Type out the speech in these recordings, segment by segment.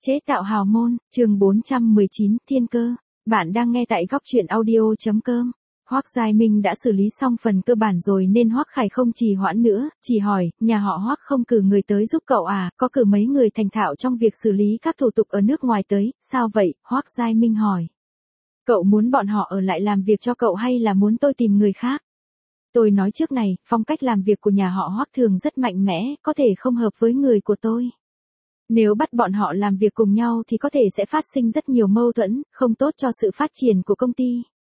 Chế tạo hào môn, chương 419, Thiên cơ. Bạn đang nghe tại goctruyện audio.com. Hoắc Giai Minh đã xử lý xong phần cơ bản rồi nên Hoắc Khải không trì hoãn nữa, chỉ hỏi, nhà họ Hoắc không cử người tới giúp cậu à, có cử mấy người thành thạo trong việc xử lý các thủ tục ở nước ngoài tới, sao vậy, Hoắc Giai Minh hỏi. Cậu muốn bọn họ ở lại làm việc cho cậu hay là muốn tôi tìm người khác? Tôi nói trước này, phong cách làm việc của nhà họ Hoắc thường rất mạnh mẽ, có thể không hợp với người của tôi. Nếu bắt bọn họ làm việc cùng nhau thì có thể sẽ phát sinh rất nhiều mâu thuẫn, không tốt cho sự phát triển của công ty.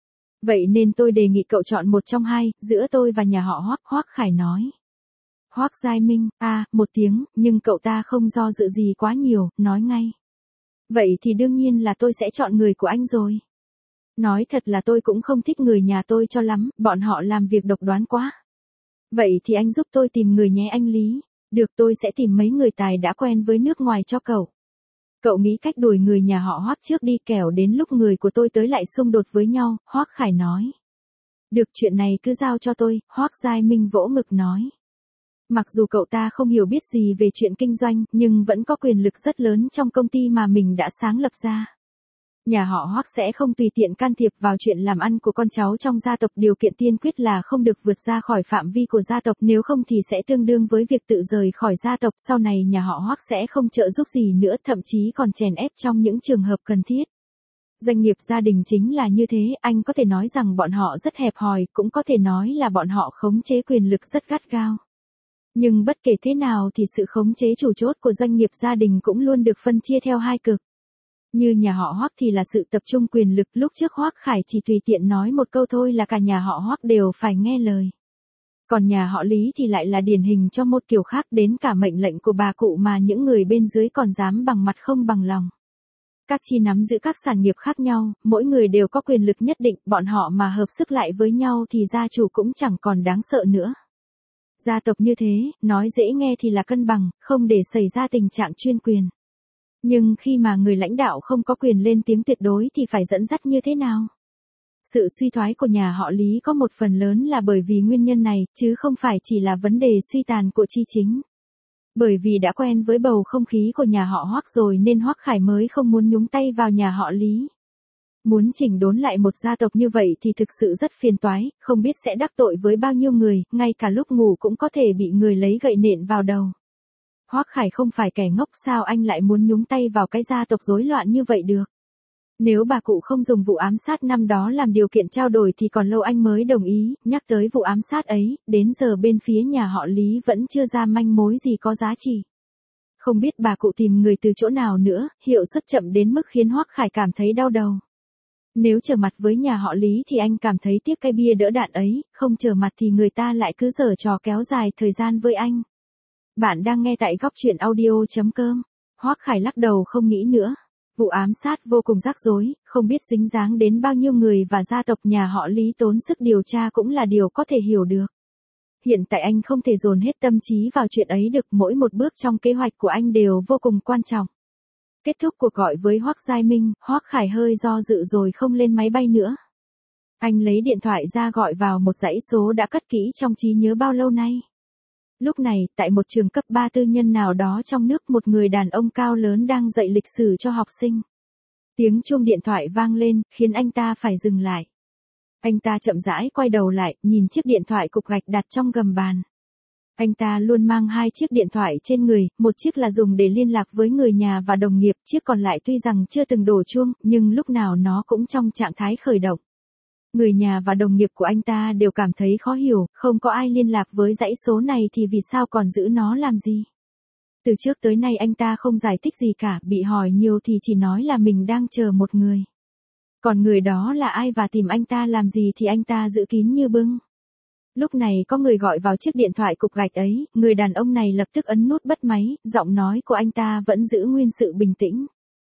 Vậy nên tôi đề nghị cậu chọn một trong hai, giữa tôi và nhà họ Hoắc, Hoắc Khải nói. Hoắc Giai Minh, một tiếng, nhưng cậu ta không do dự gì quá nhiều, nói ngay. Vậy thì đương nhiên là tôi sẽ chọn người của anh rồi. Nói thật là tôi cũng không thích người nhà tôi cho lắm, bọn họ làm việc độc đoán quá. Vậy thì anh giúp tôi tìm người nhé anh Lý. Được, tôi sẽ tìm mấy người tài đã quen với nước ngoài cho cậu. Cậu nghĩ cách đuổi người nhà họ Hoắc trước đi, kẻo đến lúc người của tôi tới lại xung đột với nhau, Hoắc Khải nói. Được, chuyện này cứ giao cho tôi, Hoắc Giai Minh vỗ ngực nói. Mặc dù cậu ta không hiểu biết gì về chuyện kinh doanh, nhưng vẫn có quyền lực rất lớn trong công ty mà mình đã sáng lập ra. Nhà họ Hoắc sẽ không tùy tiện can thiệp vào chuyện làm ăn của con cháu trong gia tộc, điều kiện tiên quyết là không được vượt ra khỏi phạm vi của gia tộc, nếu không thì sẽ tương đương với việc tự rời khỏi gia tộc, sau này nhà họ Hoắc sẽ không trợ giúp gì nữa, thậm chí còn chèn ép trong những trường hợp cần thiết. Doanh nghiệp gia đình chính là như thế, anh có thể nói rằng bọn họ rất hẹp hòi, cũng có thể nói là bọn họ khống chế quyền lực rất gắt gao. Nhưng bất kể thế nào thì sự khống chế chủ chốt của doanh nghiệp gia đình cũng luôn được phân chia theo hai cực. Như nhà họ Hoắc thì là sự tập trung quyền lực, lúc trước Hoắc Khải chỉ tùy tiện nói một câu thôi là cả nhà họ Hoắc đều phải nghe lời. Còn nhà họ Lý thì lại là điển hình cho một kiểu khác, đến cả mệnh lệnh của bà cụ mà những người bên dưới còn dám bằng mặt không bằng lòng. Các chi nắm giữ các sản nghiệp khác nhau, mỗi người đều có quyền lực nhất định, bọn họ mà hợp sức lại với nhau thì gia chủ cũng chẳng còn đáng sợ nữa. Gia tộc như thế, nói dễ nghe thì là cân bằng, không để xảy ra tình trạng chuyên quyền. Nhưng khi mà người lãnh đạo không có quyền lên tiếng tuyệt đối thì phải dẫn dắt như thế nào? Sự suy thoái của nhà họ Lý có một phần lớn là bởi vì nguyên nhân này, chứ không phải chỉ là vấn đề suy tàn của Chi Chính. Bởi vì đã quen với bầu không khí của nhà họ Hoắc rồi nên Hoắc Khải mới không muốn nhúng tay vào nhà họ Lý. Muốn chỉnh đốn lại một gia tộc như vậy thì thực sự rất phiền toái, không biết sẽ đắc tội với bao nhiêu người, ngay cả lúc ngủ cũng có thể bị người lấy gậy nện vào đầu. Hoắc Khải không phải kẻ ngốc, sao anh lại muốn nhúng tay vào cái gia tộc rối loạn như vậy được? Nếu bà cụ không dùng vụ ám sát năm đó làm điều kiện trao đổi thì còn lâu anh mới đồng ý, nhắc tới vụ ám sát ấy, đến giờ bên phía nhà họ Lý vẫn chưa ra manh mối gì có giá trị. Không biết bà cụ tìm người từ chỗ nào nữa, hiệu suất chậm đến mức khiến Hoắc Khải cảm thấy đau đầu. Nếu trở mặt với nhà họ Lý thì anh cảm thấy tiếc cái bia đỡ đạn ấy, không trở mặt thì người ta lại cứ giở trò kéo dài thời gian với anh. Bạn đang nghe tại goctruyện audio.com. Hoắc Khải lắc đầu không nghĩ nữa. Vụ ám sát vô cùng rắc rối, không biết dính dáng đến bao nhiêu người và gia tộc nhà họ Lý tốn sức điều tra cũng là điều có thể hiểu được. Hiện tại anh không thể dồn hết tâm trí vào chuyện ấy được, mỗi một bước trong kế hoạch của anh đều vô cùng quan trọng. Kết thúc cuộc gọi với Hoắc Giai Minh, Hoắc Khải hơi do dự rồi không lên máy bay nữa. Anh lấy điện thoại ra gọi vào một dãy số đã cất kỹ trong trí nhớ bao lâu nay. Lúc này, tại một trường cấp 3 tư nhân nào đó trong nước, một người đàn ông cao lớn đang dạy lịch sử cho học sinh. Tiếng chuông điện thoại vang lên, khiến anh ta phải dừng lại. Anh ta chậm rãi quay đầu lại, nhìn chiếc điện thoại cục gạch đặt trong gầm bàn. Anh ta luôn mang hai chiếc điện thoại trên người, một chiếc là dùng để liên lạc với người nhà và đồng nghiệp, chiếc còn lại tuy rằng chưa từng đổ chuông, nhưng lúc nào nó cũng trong trạng thái khởi động. Người nhà và đồng nghiệp của anh ta đều cảm thấy khó hiểu, không có ai liên lạc với dãy số này thì vì sao còn giữ nó làm gì? Từ trước tới nay anh ta không giải thích gì cả, bị hỏi nhiều thì chỉ nói là mình đang chờ một người. Còn người đó là ai và tìm anh ta làm gì thì anh ta giữ kín như bưng. Lúc này có người gọi vào chiếc điện thoại cục gạch ấy, người đàn ông này lập tức ấn nút bắt máy, giọng nói của anh ta vẫn giữ nguyên sự bình tĩnh.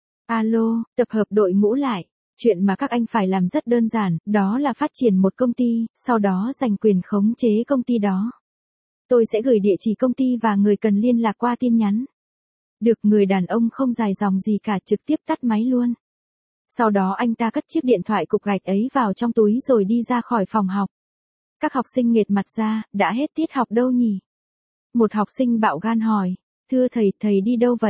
Alo, tập hợp đội ngũ lại. Chuyện mà các anh phải làm rất đơn giản, đó là phát triển một công ty, sau đó giành quyền khống chế công ty đó. Tôi sẽ gửi địa chỉ công ty và người cần liên lạc qua tin nhắn. Được, người đàn ông không dài dòng gì cả, trực tiếp tắt máy luôn. Sau đó anh ta cất chiếc điện thoại cục gạch ấy vào trong túi rồi đi ra khỏi phòng học. Các học sinh nghệt mặt ra, đã hết tiết học đâu nhỉ? Một học sinh bạo gan hỏi, thưa thầy, thầy đi đâu vậy?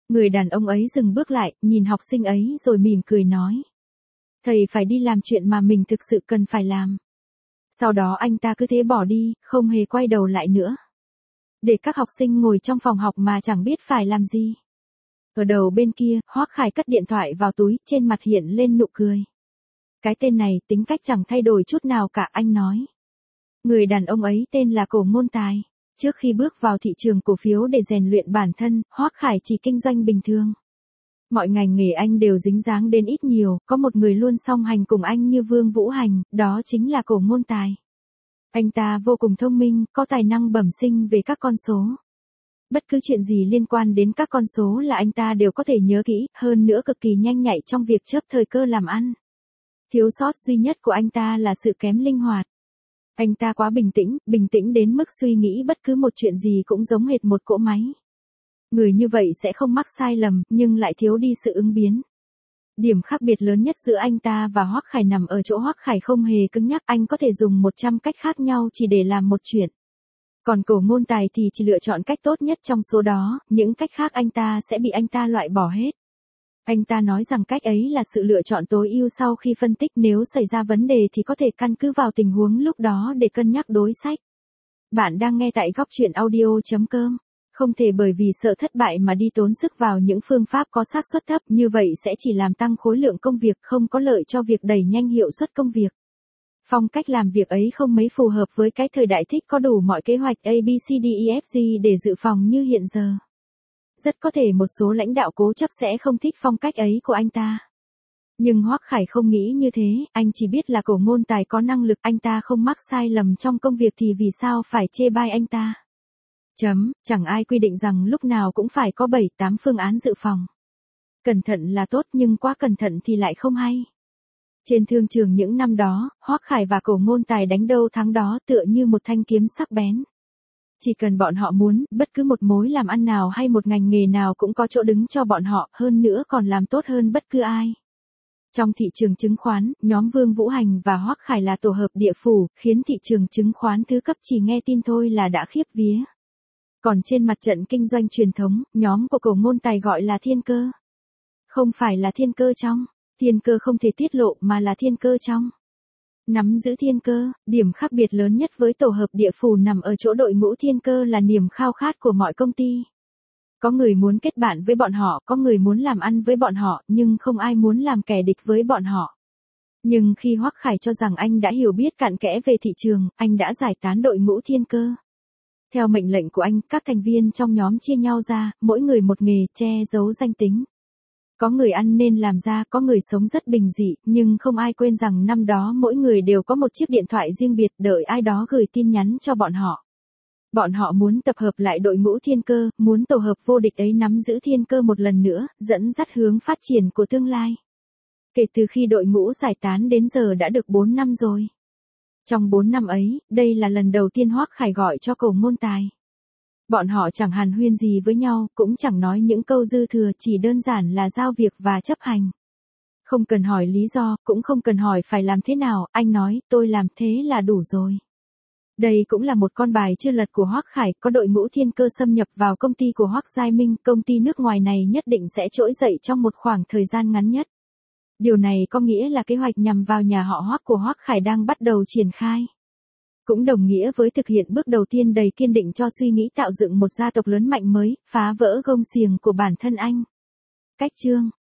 Người đàn ông ấy dừng bước lại, nhìn học sinh ấy rồi mỉm cười nói. Thầy phải đi làm chuyện mà mình thực sự cần phải làm. Sau đó anh ta cứ thế bỏ đi, không hề quay đầu lại nữa. Để các học sinh ngồi trong phòng học mà chẳng biết phải làm gì. Ở đầu bên kia, Hoắc Khải cất điện thoại vào túi, trên mặt hiện lên nụ cười. Cái tên này tính cách chẳng thay đổi chút nào cả, anh nói. Người đàn ông ấy tên là Cổ Ngôn Tài. Trước khi bước vào thị trường cổ phiếu để rèn luyện bản thân, Hoắc Khải chỉ kinh doanh bình thường. Mọi ngành nghề anh đều dính dáng đến ít nhiều, có một người luôn song hành cùng anh như Vương Vũ Hành, đó chính là Cổ Ngôn Tài. Anh ta vô cùng thông minh, có tài năng bẩm sinh về các con số. Bất cứ chuyện gì liên quan đến các con số là anh ta đều có thể nhớ kỹ, hơn nữa cực kỳ nhanh nhạy trong việc chớp thời cơ làm ăn. Thiếu sót duy nhất của anh ta là sự kém linh hoạt. Anh ta quá bình tĩnh đến mức suy nghĩ bất cứ một chuyện gì cũng giống hệt một cỗ máy. Người như vậy sẽ không mắc sai lầm, nhưng lại thiếu đi sự ứng biến. Điểm khác biệt lớn nhất giữa anh ta và Hoắc Khải nằm ở chỗ Hoắc Khải không hề cứng nhắc, anh có thể dùng 100 cách khác nhau chỉ để làm một chuyện. Còn Cổ Ngôn Tài thì chỉ lựa chọn cách tốt nhất trong số đó, những cách khác anh ta sẽ bị anh ta loại bỏ hết. Anh ta nói rằng cách ấy là sự lựa chọn tối ưu sau khi phân tích, nếu xảy ra vấn đề thì có thể căn cứ vào tình huống lúc đó để cân nhắc đối sách. Bạn đang nghe tại góc truyện audio.com. Không thể bởi vì sợ thất bại mà đi tốn sức vào những phương pháp có xác suất thấp, như vậy sẽ chỉ làm tăng khối lượng công việc, không có lợi cho việc đẩy nhanh hiệu suất công việc. Phong cách làm việc ấy không mấy phù hợp với cái thời đại thích có đủ mọi kế hoạch ABCDEFG để dự phòng như hiện giờ. Rất có thể một số lãnh đạo cố chấp sẽ không thích phong cách ấy của anh ta. Nhưng Hoắc Khải không nghĩ như thế, anh chỉ biết là Cổ Ngôn Tài có năng lực, anh ta không mắc sai lầm trong công việc thì vì sao phải chê bai anh ta. Chẳng ai quy định rằng lúc nào cũng phải có 7-8 phương án dự phòng. Cẩn thận là tốt nhưng quá cẩn thận thì lại không hay. Trên thương trường những năm đó, Hoắc Khải và Cổ Ngôn Tài đánh đâu thắng đó tựa như một thanh kiếm sắc bén. Chỉ cần bọn họ muốn, bất cứ một mối làm ăn nào hay một ngành nghề nào cũng có chỗ đứng cho bọn họ, hơn nữa còn làm tốt hơn bất cứ ai. Trong thị trường chứng khoán, nhóm Vương Vũ Hành và Hoắc Khải là tổ hợp địa phủ, khiến thị trường chứng khoán thứ cấp chỉ nghe tin thôi là đã khiếp vía. Còn trên mặt trận kinh doanh truyền thống, nhóm của Cổ Ngôn Tài gọi là thiên cơ. Không phải là thiên cơ trong, thiên cơ không thể tiết lộ mà là thiên cơ trong. Nắm giữ thiên cơ, điểm khác biệt lớn nhất với tổ hợp địa phủ nằm ở chỗ đội ngũ thiên cơ là niềm khao khát của mọi công ty. Có người muốn kết bạn với bọn họ, có người muốn làm ăn với bọn họ, nhưng không ai muốn làm kẻ địch với bọn họ. Nhưng khi Hoắc Khải cho rằng anh đã hiểu biết cặn kẽ về thị trường, anh đã giải tán đội ngũ thiên cơ. Theo mệnh lệnh của anh, các thành viên trong nhóm chia nhau ra, mỗi người một nghề, che giấu danh tính. Có người ăn nên làm ra, có người sống rất bình dị, nhưng không ai quên rằng năm đó mỗi người đều có một chiếc điện thoại riêng biệt, đợi ai đó gửi tin nhắn cho bọn họ. Bọn họ muốn tập hợp lại đội ngũ thiên cơ, muốn tổ hợp vô địch ấy nắm giữ thiên cơ một lần nữa, dẫn dắt hướng phát triển của tương lai. Kể từ khi đội ngũ giải tán đến giờ đã được 4 năm rồi. Trong 4 năm ấy, đây là lần đầu tiên Hoắc Khải gọi cho Cổ Ngôn Tài. Bọn họ chẳng hàn huyên gì với nhau, cũng chẳng nói những câu dư thừa, chỉ đơn giản là giao việc và chấp hành. Không cần hỏi lý do, cũng không cần hỏi phải làm thế nào, anh nói, tôi làm thế là đủ rồi. Đây cũng là một con bài chưa lật của Hoắc Khải, có đội ngũ thiên cơ xâm nhập vào công ty của Hoắc Giai Minh, công ty nước ngoài này nhất định sẽ trỗi dậy trong một khoảng thời gian ngắn nhất. Điều này có nghĩa là kế hoạch nhằm vào nhà họ Hoắc của Hoắc Khải đang bắt đầu triển khai. Cũng đồng nghĩa với thực hiện bước đầu tiên đầy kiên định cho suy nghĩ tạo dựng một gia tộc lớn mạnh mới, phá vỡ gông xiềng của bản thân anh. Cách chương